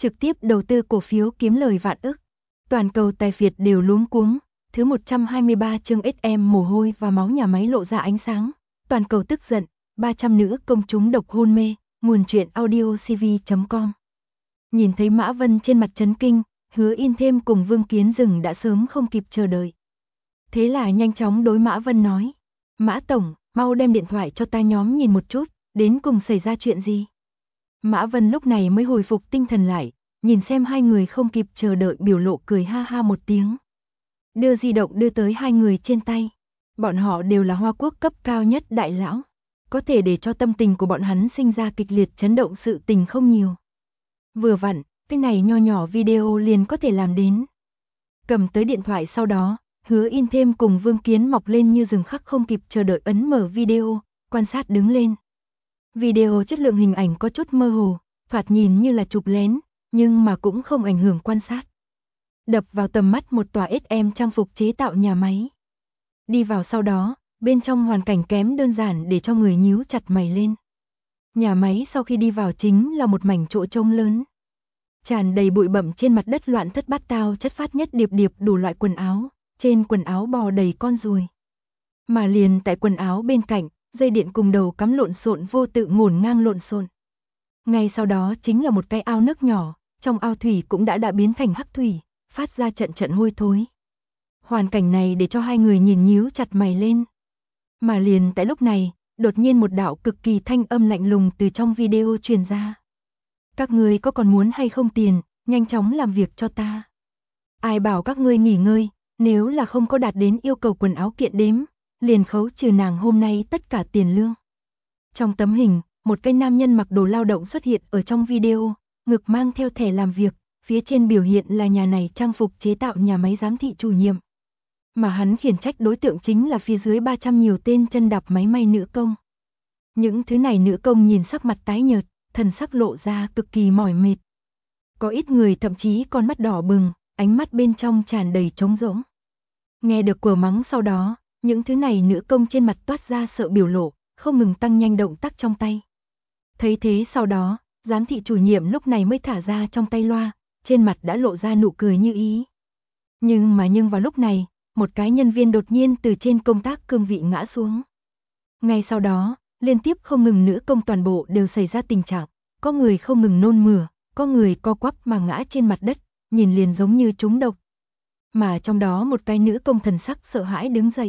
trực tiếp đầu tư cổ phiếu kiếm lời vạn ức. Toàn cầu tài phiệt đều luống cuống. Thứ 123 chương SM mồ hôi và máu nhà máy lộ ra ánh sáng. Toàn cầu tức giận, 300 nữ công chúng độc hôn mê. Nguồn truyện audiocv.com. Nhìn thấy Mã Vân trên mặt chấn kinh, Hứa In Thêm cùng Vương Kiến Dừng đã sớm không kịp chờ đợi. Thế là nhanh chóng đối Mã Vân nói: Mã Tổng, mau đem điện thoại cho ta nhóm nhìn một chút, đến cùng xảy ra chuyện gì. Mã Vân lúc này mới hồi phục tinh thần lại, nhìn xem hai người không kịp chờ đợi biểu lộ cười ha ha một tiếng. Đưa di động đưa tới hai người trên tay. Bọn họ đều là Hoa Quốc cấp cao nhất đại lão. Có thể để cho tâm tình của bọn hắn sinh ra kịch liệt chấn động sự tình không nhiều. Vừa vặn, cái này nho nhỏ video liền có thể làm đến. Cầm tới điện thoại sau đó, Hứa In Thêm cùng Vương Kiến mọc lên như rừng khắc không kịp chờ đợi ấn mở video, quan sát đứng lên. Video chất lượng hình ảnh có chút mơ hồ, thoạt nhìn như là chụp lén, nhưng mà cũng không ảnh hưởng quan sát. Đập vào tầm mắt một tòa SM trang phục chế tạo nhà máy. Đi vào sau đó, bên trong hoàn cảnh kém đơn giản để cho người nhíu chặt mày lên. Nhà máy sau khi đi vào chính là một mảnh chỗ trông lớn. Tràn đầy bụi bặm trên mặt đất loạn thất bát tao chất phát nhất điệp điệp đủ loại quần áo, trên quần áo bò đầy con ruồi. Mà liền tại quần áo bên cạnh, dây điện cùng đầu cắm lộn xộn vô tự ngổn ngang lộn xộn. Ngay sau đó chính là một cái ao nước nhỏ, trong ao thủy cũng đã biến thành hắc thủy, phát ra trận trận hôi thối. Hoàn cảnh này để cho hai người nhìn nhíu chặt mày lên. Mà liền tại lúc này, đột nhiên một đạo cực kỳ thanh âm lạnh lùng từ trong video truyền ra. Các ngươi có còn muốn hay không tiền, nhanh chóng làm việc cho ta. Ai bảo các ngươi nghỉ ngơi, nếu là không có đạt đến yêu cầu quần áo kiện đếm, liền khấu trừ nàng hôm nay tất cả tiền lương. Trong tấm hình, một cái nam nhân mặc đồ lao động xuất hiện ở trong video, ngực mang theo thẻ làm việc, phía trên biểu hiện là nhà này trang phục chế tạo nhà máy giám thị chủ nhiệm. Mà hắn khiển trách đối tượng chính là phía dưới 300 nhiều tên chân đạp máy may nữ công. Những thứ này nữ công nhìn sắc mặt tái nhợt, thần sắc lộ ra cực kỳ mỏi mệt. Có ít người thậm chí con mắt đỏ bừng, ánh mắt bên trong tràn đầy trống rỗng. Nghe được của mắng sau đó, những thứ này nữ công trên mặt toát ra sợ biểu lộ, không ngừng tăng nhanh động tác trong tay. Thấy thế sau đó, giám thị chủ nhiệm lúc này mới thả ra trong tay loa, trên mặt đã lộ ra nụ cười như ý. Nhưng vào lúc này, một cái nhân viên đột nhiên từ trên công tác cương vị ngã xuống. Ngay sau đó, liên tiếp không ngừng nữ công toàn bộ đều xảy ra tình trạng, có người không ngừng nôn mửa, có người co quắp mà ngã trên mặt đất, nhìn liền giống như trúng độc. Mà trong đó một cái nữ công thần sắc sợ hãi đứng dậy.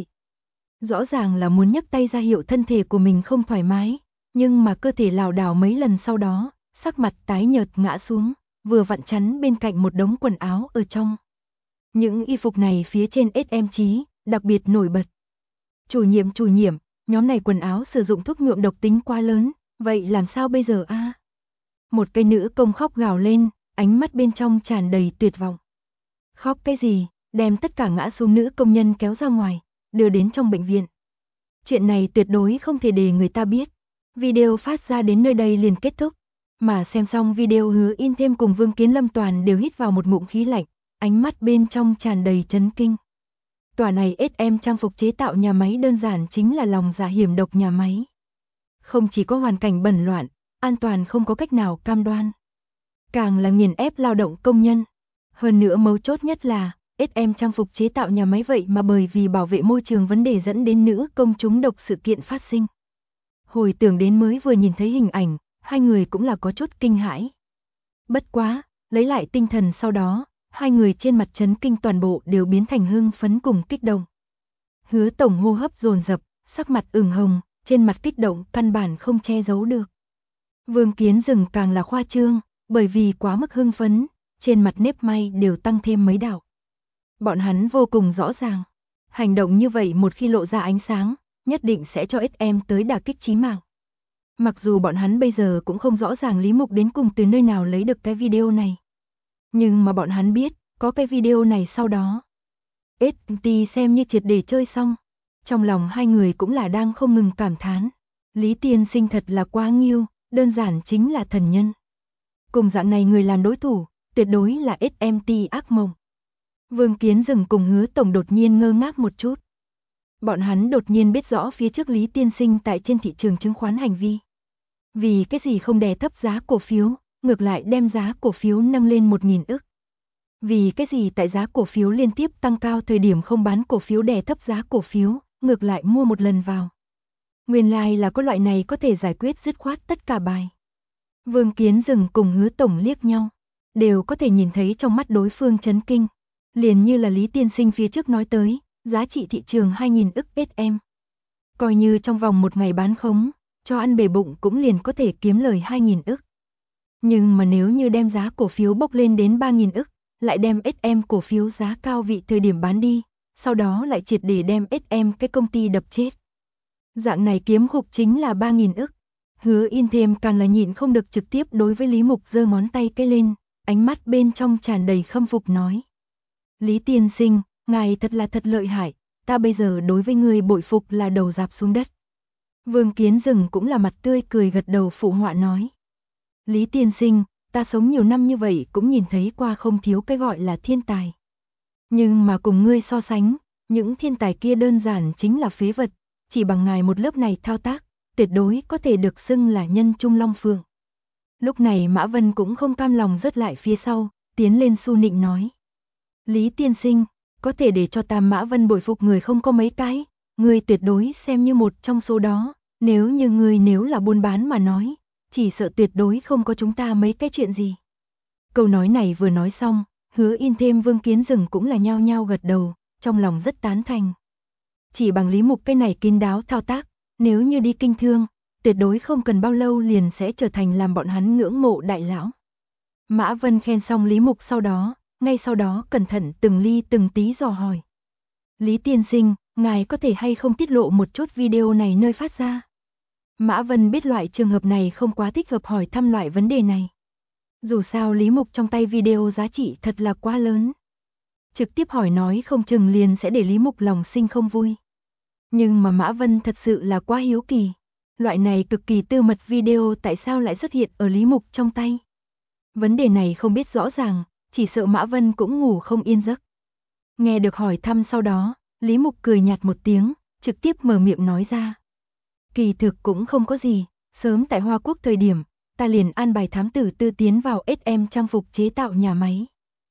Rõ ràng là muốn nhấc tay ra hiệu thân thể của mình không thoải mái, nhưng mà cơ thể lảo đảo mấy lần sau đó, sắc mặt tái nhợt ngã xuống, vừa vặn chắn bên cạnh một đống quần áo ở trong. Những y phục này phía trên SM chí, đặc biệt nổi bật. Chủ nhiệm, nhóm này quần áo sử dụng thuốc nhuộm độc tính quá lớn, vậy làm sao bây giờ a? Một cái nữ công khóc gào lên, ánh mắt bên trong tràn đầy tuyệt vọng. Khóc cái gì, đem tất cả ngã xuống nữ công nhân kéo ra ngoài, đưa đến trong bệnh viện. Chuyện này tuyệt đối không thể để người ta biết. Video phát ra đến nơi đây liền kết thúc. Mà xem xong video Hứa In Thêm cùng Vương Kiến Lâm toàn đều hít vào một ngụm khí lạnh, ánh mắt bên trong tràn đầy chấn kinh. Tòa này SM trang phục chế tạo nhà máy đơn giản chính là lòng dạ hiểm độc nhà máy. Không chỉ có hoàn cảnh bẩn loạn, an toàn không có cách nào cam đoan. Càng là nghiền ép lao động công nhân. Hơn nữa mấu chốt nhất là, SM trang phục chế tạo nhà máy vậy mà bởi vì bảo vệ môi trường vấn đề dẫn đến nữ công trúng độc sự kiện phát sinh. Hồi tưởng đến mới vừa nhìn thấy hình ảnh, hai người cũng là có chút kinh hãi. Bất quá, lấy lại tinh thần sau đó, hai người trên mặt chấn kinh toàn bộ đều biến thành hưng phấn cùng kích động. Hứa tổng hô hấp dồn dập, sắc mặt ửng hồng, trên mặt kích động căn bản không che giấu được. Vương Kiến Dừng càng là khoa trương, bởi vì quá mức hưng phấn, trên mặt nếp may đều tăng thêm mấy đạo. Bọn hắn vô cùng rõ ràng, hành động như vậy một khi lộ ra ánh sáng, nhất định sẽ cho SM tới đả kích chí mạng. Mặc dù bọn hắn bây giờ cũng không rõ ràng Lý Mục đến cùng từ nơi nào lấy được cái video này. Nhưng mà bọn hắn biết, có cái video này sau đó. ST xem như triệt để chơi xong. Trong lòng hai người cũng là đang không ngừng cảm thán. Lý tiên sinh thật là quá nghiêu, đơn giản chính là thần nhân. Cùng dạng này người làm đối thủ, tuyệt đối là SMT ác mộng. Vương Kiến Dừng cùng Hứa tổng đột nhiên ngơ ngác một chút. Bọn hắn đột nhiên biết rõ phía trước Lý tiên sinh tại trên thị trường chứng khoán hành vi. Vì cái gì không đè thấp giá cổ phiếu, ngược lại đem giá cổ phiếu nâng lên 1.000 ức. Vì cái gì tại giá cổ phiếu liên tiếp tăng cao thời điểm không bán cổ phiếu đè thấp giá cổ phiếu, ngược lại mua một lần vào. Nguyên lai là có loại này có thể giải quyết dứt khoát tất cả bài. Vương Kiến Dừng cùng Hứa Tổng liếc nhau, đều có thể nhìn thấy trong mắt đối phương chấn kinh. Liền như là Lý Tiên Sinh phía trước nói tới, giá trị thị trường 2.000 ức SM. Coi như trong vòng một ngày bán khống, cho ăn bể bụng cũng liền có thể kiếm lời 2.000 ức. Nhưng mà nếu như đem giá cổ phiếu bốc lên đến 3.000 ức, lại đem SM cổ phiếu giá cao vị thời điểm bán đi, sau đó lại triệt để đem SM cái công ty đập chết. Dạng này kiếm khục chính là 3.000 ức. Hứa Yên thêm càng là nhịn không được trực tiếp đối với Lý Mục giơ ngón tay cái lên, ánh mắt bên trong tràn đầy khâm phục nói. Lý Tiên Sinh, ngài thật là thật lợi hại, ta bây giờ đối với người bội phục là đầu rạp xuống đất. Vương Kiến Dừng cũng là mặt tươi cười gật đầu phụ họa nói. Lý Tiên Sinh, ta sống nhiều năm như vậy cũng nhìn thấy qua không thiếu cái gọi là thiên tài. Nhưng mà cùng ngươi so sánh, những thiên tài kia đơn giản chính là phế vật, chỉ bằng ngài một lớp này thao tác, tuyệt đối có thể được xưng là nhân trung long phượng. Lúc này Mã Vân cũng không cam lòng rớt lại phía sau, tiến lên su nịnh nói. Lý Tiên Sinh, có thể để cho ta Mã Vân bội phục người không có mấy cái, ngươi tuyệt đối xem như một trong số đó, nếu như ngươi nếu là buôn bán mà nói, chỉ sợ tuyệt đối không có chúng ta mấy cái chuyện gì. Câu nói này vừa nói xong, Hứa Yên thêm Vương Kiến Dừng cũng là nhao nhao gật đầu, trong lòng rất tán thành. Chỉ bằng Lý Mục cái này kín đáo thao tác, nếu như đi kinh thương, tuyệt đối không cần bao lâu liền sẽ trở thành làm bọn hắn ngưỡng mộ đại lão. Mã Vân khen xong Lý Mục sau đó, ngay sau đó cẩn thận từng ly từng tí dò hỏi. Lý Tiên Sinh, ngài có thể hay không tiết lộ một chút video này nơi phát ra? Mã Vân biết loại trường hợp này không quá thích hợp hỏi thăm loại vấn đề này. Dù sao Lý Mục trong tay video giá trị thật là quá lớn. Trực tiếp hỏi nói không chừng liền sẽ để Lý Mục lòng sinh không vui. Nhưng mà Mã Vân thật sự là quá hiếu kỳ. Loại này cực kỳ tư mật video tại sao lại xuất hiện ở Lý Mục trong tay? Vấn đề này không biết rõ ràng, chỉ sợ Mã Vân cũng ngủ không yên giấc. Nghe được hỏi thăm sau đó, Lý Mục cười nhạt một tiếng, trực tiếp mở miệng nói ra. Kỳ thực cũng không có gì, sớm tại Hoa Quốc thời điểm, ta liền an bài thám tử tư tiến vào SM trang phục chế tạo nhà máy.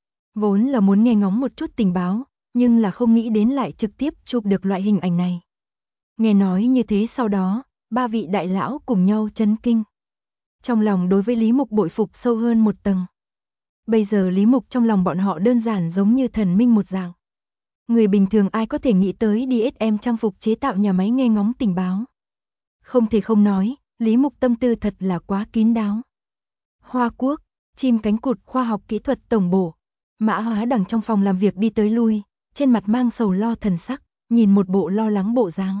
Vốn là muốn nghe ngóng một chút tình báo, nhưng là không nghĩ đến lại trực tiếp chụp được loại hình ảnh này. Nghe nói như thế sau đó, ba vị đại lão cùng nhau chấn kinh. Trong lòng đối với Lý Mục bội phục sâu hơn một tầng. Bây giờ Lý Mục trong lòng bọn họ đơn giản giống như thần minh một dạng. Người bình thường ai có thể nghĩ tới đi SM trang phục chế tạo nhà máy nghe ngóng tình báo. Không thể không nói, Lý Mục tâm tư thật là quá kín đáo. Hoa Quốc, chim cánh cụt khoa học kỹ thuật tổng bộ. Mã Hóa Đằng trong phòng làm việc đi tới lui, trên mặt mang sầu lo thần sắc, nhìn một bộ lo lắng bộ dáng.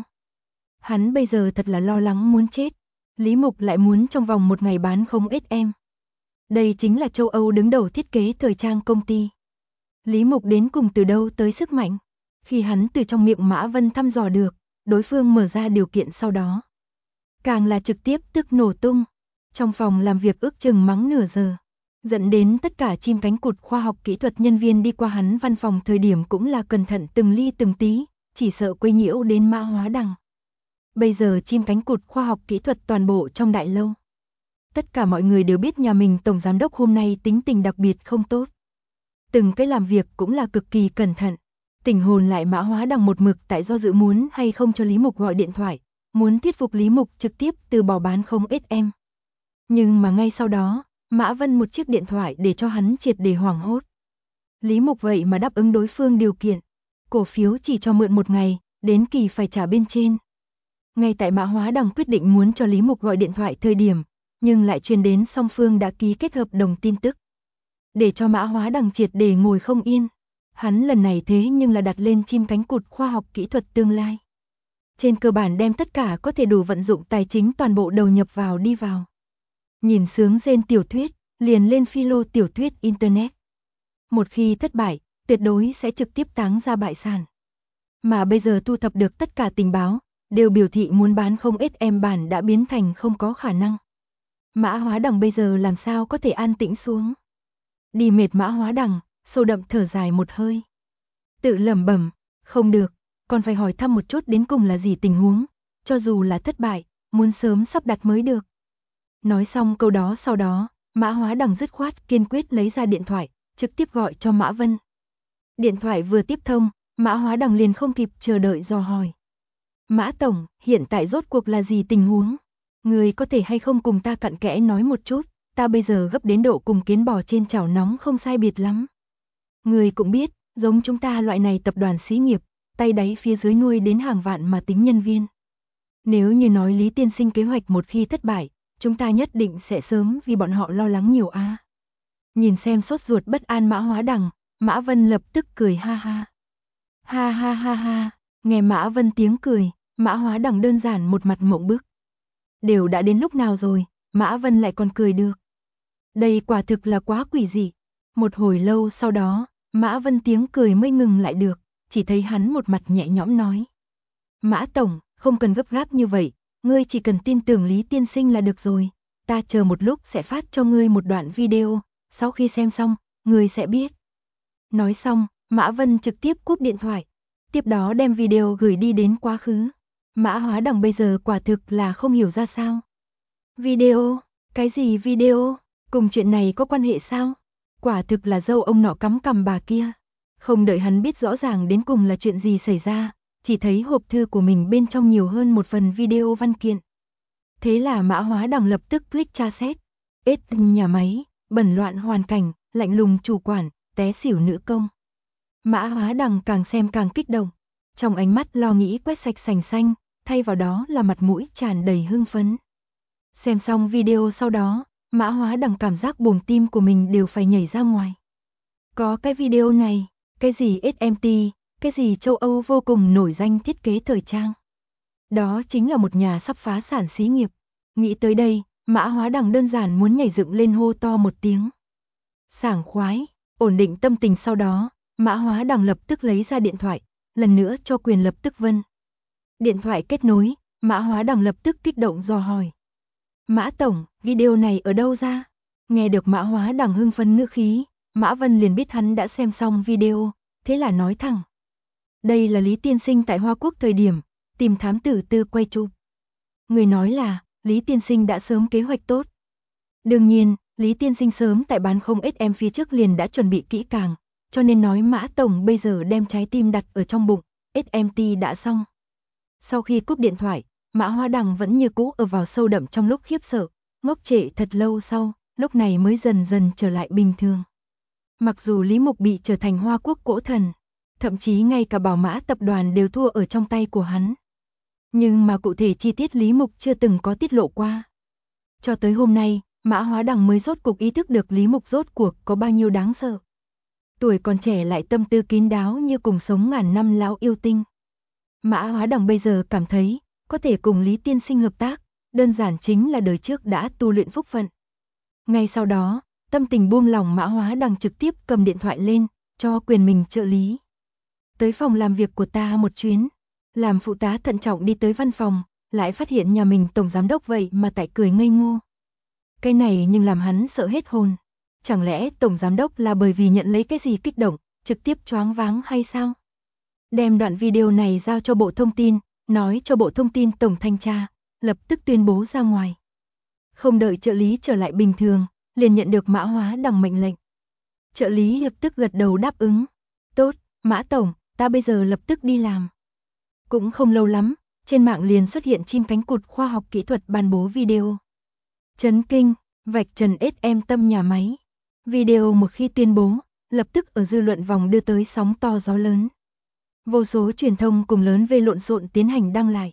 Hắn bây giờ thật là lo lắng muốn chết. Lý Mục lại muốn trong vòng một ngày bán không SM. Đây chính là châu Âu đứng đầu thiết kế thời trang công ty. Lý Mục đến cùng từ đâu tới sức mạnh? Khi hắn từ trong miệng Mã Vân thăm dò được, đối phương mở ra điều kiện sau đó. Càng là trực tiếp tức nổ tung. Trong phòng làm việc ước chừng mắng nửa giờ. Dẫn đến tất cả chim cánh cụt khoa học kỹ thuật nhân viên đi qua hắn văn phòng thời điểm cũng là cẩn thận từng ly từng tí, chỉ sợ quấy nhiễu đến Mã Hóa Đằng. Bây giờ chim cánh cụt khoa học kỹ thuật toàn bộ trong đại lâu. Tất cả mọi người đều biết nhà mình tổng giám đốc hôm nay tính tình đặc biệt không tốt. Từng cái làm việc cũng là cực kỳ cẩn thận. Tỉnh hồn lại Mã Hóa Đằng một mực tại do dự muốn hay không cho Lý Mục gọi điện thoại, muốn thuyết phục Lý Mục trực tiếp từ bỏ bán không SM. Nhưng mà ngay sau đó, Mã Vân một chiếc điện thoại để cho hắn triệt để hoảng hốt. Lý Mục vậy mà đáp ứng đối phương điều kiện. Cổ phiếu chỉ cho mượn một ngày, đến kỳ phải trả bên trên. Ngay tại Mã Hóa Đằng quyết định muốn cho Lý Mục gọi điện thoại thời điểm, nhưng lại truyền đến song phương đã ký kết hợp đồng tin tức. Để cho Mã Hóa Đằng triệt để ngồi không yên. Hắn lần này thế nhưng là đặt lên chim cánh cụt khoa học kỹ thuật tương lai. Trên cơ bản đem tất cả có thể đủ vận dụng tài chính toàn bộ đầu nhập vào đi vào. Nhìn sướng rên tiểu thuyết, liền lên philo tiểu thuyết Internet. Một khi thất bại, tuyệt đối sẽ trực tiếp táng ra bại sản. Mà bây giờ thu thập được tất cả tình báo, đều biểu thị muốn bán không SM bản đã biến thành không có khả năng. Mã Hóa Đằng bây giờ làm sao có thể an tĩnh xuống. Đi mệt Mã Hóa Đằng, sâu đậm thở dài một hơi. Tự lẩm bẩm, không được, còn phải hỏi thăm một chút đến cùng là gì tình huống, cho dù là thất bại, muốn sớm sắp đặt mới được. Nói xong câu đó sau đó, Mã Hóa Đằng dứt khoát kiên quyết lấy ra điện thoại, trực tiếp gọi cho Mã Vân. Điện thoại vừa tiếp thông, Mã Hóa Đằng liền không kịp chờ đợi dò hỏi. Mã Tổng, hiện tại rốt cuộc là gì tình huống? Người có thể hay không cùng ta cặn kẽ nói một chút, ta bây giờ gấp đến độ cùng kiến bò trên chảo nóng không sai biệt lắm. Người cũng biết, giống chúng ta loại này tập đoàn xí nghiệp, tay đáy phía dưới nuôi đến hàng vạn mà tính nhân viên. Nếu như nói Lý tiên sinh kế hoạch một khi thất bại, chúng ta nhất định sẽ sớm vì bọn họ lo lắng nhiều a. Nhìn xem sốt ruột bất an Mã Hóa Đằng, Mã Vân lập tức cười ha ha. Ha ha ha ha, nghe Mã Vân tiếng cười, Mã Hóa Đằng đơn giản một mặt mộng bức. Đều đã đến lúc nào rồi, Mã Vân lại còn cười được. Đây quả thực là quá quỷ dị. Một hồi lâu sau đó, Mã Vân tiếng cười mới ngừng lại được, chỉ thấy hắn một mặt nhẹ nhõm nói. Mã Tổng, không cần gấp gáp như vậy, ngươi chỉ cần tin tưởng Lý tiên sinh là được rồi. Ta chờ một lúc sẽ phát cho ngươi một đoạn video, sau khi xem xong, ngươi sẽ biết. Nói xong, Mã Vân trực tiếp cúp điện thoại, tiếp đó đem video gửi đi đến quá khứ. Mã Hóa Đằng bây giờ quả thực là không hiểu ra sao. Video? Cái gì video? Cùng chuyện này có quan hệ sao? Quả thực là dâu ông nọ cắm cằm bà kia. Không đợi hắn biết rõ ràng đến cùng là chuyện gì xảy ra, chỉ thấy hộp thư của mình bên trong nhiều hơn một phần video văn kiện. Thế là Mã Hóa Đằng lập tức click tra xét. Nhà máy, bẩn loạn hoàn cảnh, lạnh lùng chủ quản, té xỉu nữ công. Mã Hóa Đằng càng xem càng kích động, trong ánh mắt lo nghĩ quét sạch sành xanh, thay vào đó là mặt mũi tràn đầy hưng phấn. Xem xong video sau đó, Mã Hóa Đằng cảm giác buồng tim của mình đều phải nhảy ra ngoài. Có cái video này, cái gì SMT, cái gì châu Âu vô cùng nổi danh thiết kế thời trang. Đó chính là một nhà sắp phá sản xí nghiệp. Nghĩ tới đây, Mã Hóa Đằng đơn giản muốn nhảy dựng lên hô to một tiếng. Sảng khoái, ổn định tâm tình sau đó, Mã Hóa Đằng lập tức lấy ra điện thoại, lần nữa cho Quyền Lập Tức Vân. Điện thoại kết nối, Mã Hóa Đằng lập tức kích động dò hỏi. Mã Tổng, video này ở đâu ra? Nghe được Mã Hóa Đằng hưng phấn ngữ khí, Mã Vân liền biết hắn đã xem xong video, thế là nói thẳng. Đây là Lý tiên sinh tại Hoa Quốc thời điểm, tìm thám tử Tư quay chụp. Người nói là, Lý tiên sinh đã sớm kế hoạch tốt. Đương nhiên, Lý tiên sinh sớm tại bán không SM phía trước liền đã chuẩn bị kỹ càng, cho nên nói Mã Tổng bây giờ đem trái tim đặt ở trong bụng, SMT đã xong. Sau khi cúp điện thoại, Mã Hóa Đằng vẫn như cũ ở vào sâu đậm trong lúc khiếp sợ, ngốc trệ thật lâu sau, lúc này mới dần dần trở lại bình thường. Mặc dù Lý Mục bị trở thành Hoa Quốc cỗ thần, thậm chí ngay cả Bảo Mã tập đoàn đều thua ở trong tay của hắn. Nhưng mà cụ thể chi tiết Lý Mục chưa từng có tiết lộ qua. Cho tới hôm nay, Mã Hóa Đằng mới rốt cuộc ý thức được Lý Mục rốt cuộc có bao nhiêu đáng sợ. Tuổi còn trẻ lại tâm tư kín đáo như cùng sống ngàn năm lão yêu tinh. Mã Hóa Đằng bây giờ cảm thấy, có thể cùng Lý tiên sinh hợp tác, đơn giản chính là đời trước đã tu luyện phúc phận. Ngay sau đó, tâm tình buông lỏng Mã Hóa Đằng trực tiếp cầm điện thoại lên, cho Quyền mình trợ lý. Tới phòng làm việc của ta một chuyến, làm phụ tá thận trọng đi tới văn phòng, lại phát hiện nhà mình tổng giám đốc vậy mà tại cười ngây ngô. Cái này nhưng làm hắn sợ hết hồn. Chẳng lẽ tổng giám đốc là bởi vì nhận lấy cái gì kích động, trực tiếp choáng váng hay sao? Đem đoạn video này giao cho Bộ Thông tin, nói cho Bộ Thông tin tổng thanh tra, lập tức tuyên bố ra ngoài. Không đợi trợ lý trở lại bình thường, liền nhận được Mã Hóa Đằng mệnh lệnh. Trợ lý lập tức gật đầu đáp ứng. Tốt, Mã Tổng, ta bây giờ lập tức đi làm. Cũng không lâu lắm, trên mạng liền xuất hiện chim cánh cụt khoa học kỹ thuật ban bố video. Chấn kinh, vạch trần SM tâm nhà máy. Video một khi tuyên bố, lập tức ở dư luận vòng đưa tới sóng to gió lớn. Vô số truyền thông cùng lớn về lộn xộn tiến hành đăng lại.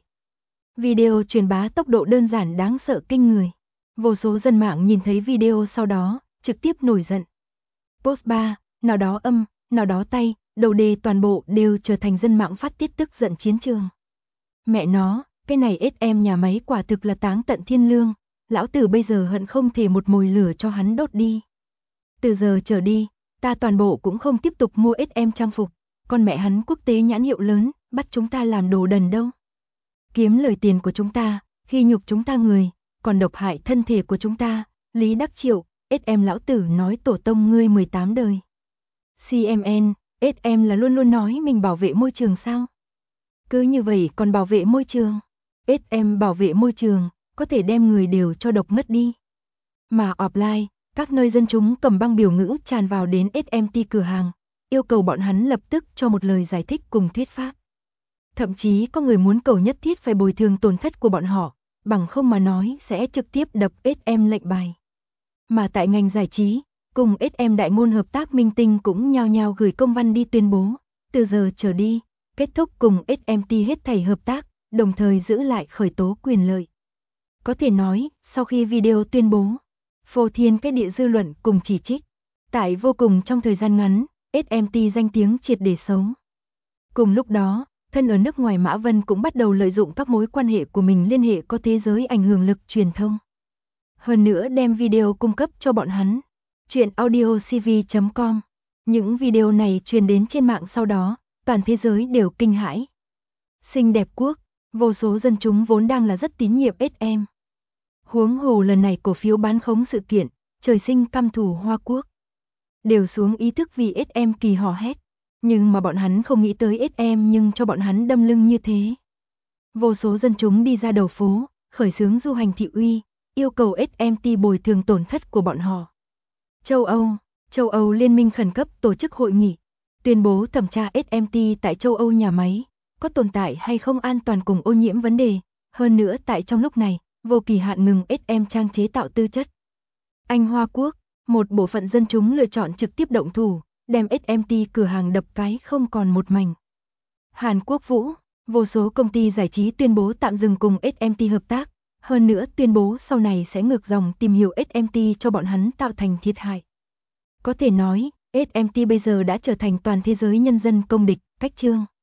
Video truyền bá tốc độ đơn giản đáng sợ kinh người. Vô số dân mạng nhìn thấy video sau đó, trực tiếp nổi giận. Post 3, nào đó âm, nào đó tay, đầu đề toàn bộ đều trở thành dân mạng phát tiết tức giận chiến trường. Mẹ nó, cái này SM nhà máy quả thực là táng tận thiên lương, lão tử bây giờ hận không thể một mồi lửa cho hắn đốt đi. Từ giờ trở đi, ta toàn bộ cũng không tiếp tục mua SM trang phục, con mẹ hắn quốc tế nhãn hiệu lớn, bắt chúng ta làm đồ đần đâu. Kiếm lời tiền của chúng ta, khi nhục chúng ta người, còn độc hại thân thể của chúng ta, Lý Đắc Triệu, SM lão tử nói tổ tông ngươi 18 đời. CMN, SM là luôn luôn nói mình bảo vệ môi trường sao? Cứ như vậy còn bảo vệ môi trường. SM bảo vệ môi trường, có thể đem người đều cho độc mất đi. Mà offline, Các nơi dân chúng cầm băng biểu ngữ tràn vào đến SMT cửa hàng, yêu cầu bọn hắn lập tức cho một lời giải thích cùng thuyết pháp. Thậm chí có người muốn cầu nhất thiết phải bồi thường tổn thất của bọn họ, bằng không mà nói sẽ trực tiếp đập SM lệnh bài. Mà tại ngành giải trí, cùng SM đại ngôn hợp tác minh tinh cũng nhao nhao gửi công văn đi tuyên bố, từ giờ trở đi, kết thúc cùng SMT hết thảy hợp tác, đồng thời giữ lại khởi tố quyền lợi. Có thể nói, sau khi video tuyên bố, phô thiên cái địa dư luận cùng chỉ trích, tại vô cùng trong thời gian ngắn, SMT danh tiếng triệt để xấu. Cùng lúc đó, thân ở nước ngoài Mã Vân cũng bắt đầu lợi dụng các mối quan hệ của mình liên hệ có thế giới ảnh hưởng lực truyền thông. Hơn nữa đem video cung cấp cho bọn hắn. Chuyện audiocv.com. Những video này truyền đến trên mạng sau đó, toàn thế giới đều kinh hãi. Xinh đẹp quốc, vô số dân chúng vốn đang là rất tín nhiệm SM. Huống hồ lần này cổ phiếu bán khống sự kiện, trời sinh căm thù Hoa Quốc. Đều xuống ý thức vì SM kỳ hò hét. Nhưng mà bọn hắn không nghĩ tới SM nhưng cho bọn hắn đâm lưng như thế. Vô số dân chúng đi ra đầu phố, khởi xướng du hành thị uy, yêu cầu SMT bồi thường tổn thất của bọn họ. Châu Âu Liên minh khẩn cấp tổ chức hội nghị, tuyên bố thẩm tra SMT tại châu Âu nhà máy, có tồn tại hay không an toàn cùng ô nhiễm vấn đề, hơn nữa tại trong lúc này, vô kỳ hạn ngừng SM trang chế tạo tư chất. Anh Hoa Quốc, một bộ phận dân chúng lựa chọn trực tiếp động thủ, đem SMT cửa hàng đập cái không còn một mảnh. Hàn Quốc Vũ, vô số công ty giải trí tuyên bố tạm dừng cùng SMT hợp tác, hơn nữa tuyên bố sau này sẽ ngược dòng tìm hiểu SMT cho bọn hắn tạo thành thiệt hại. Có thể nói, SMT bây giờ đã trở thành toàn thế giới nhân dân công địch, cách chương.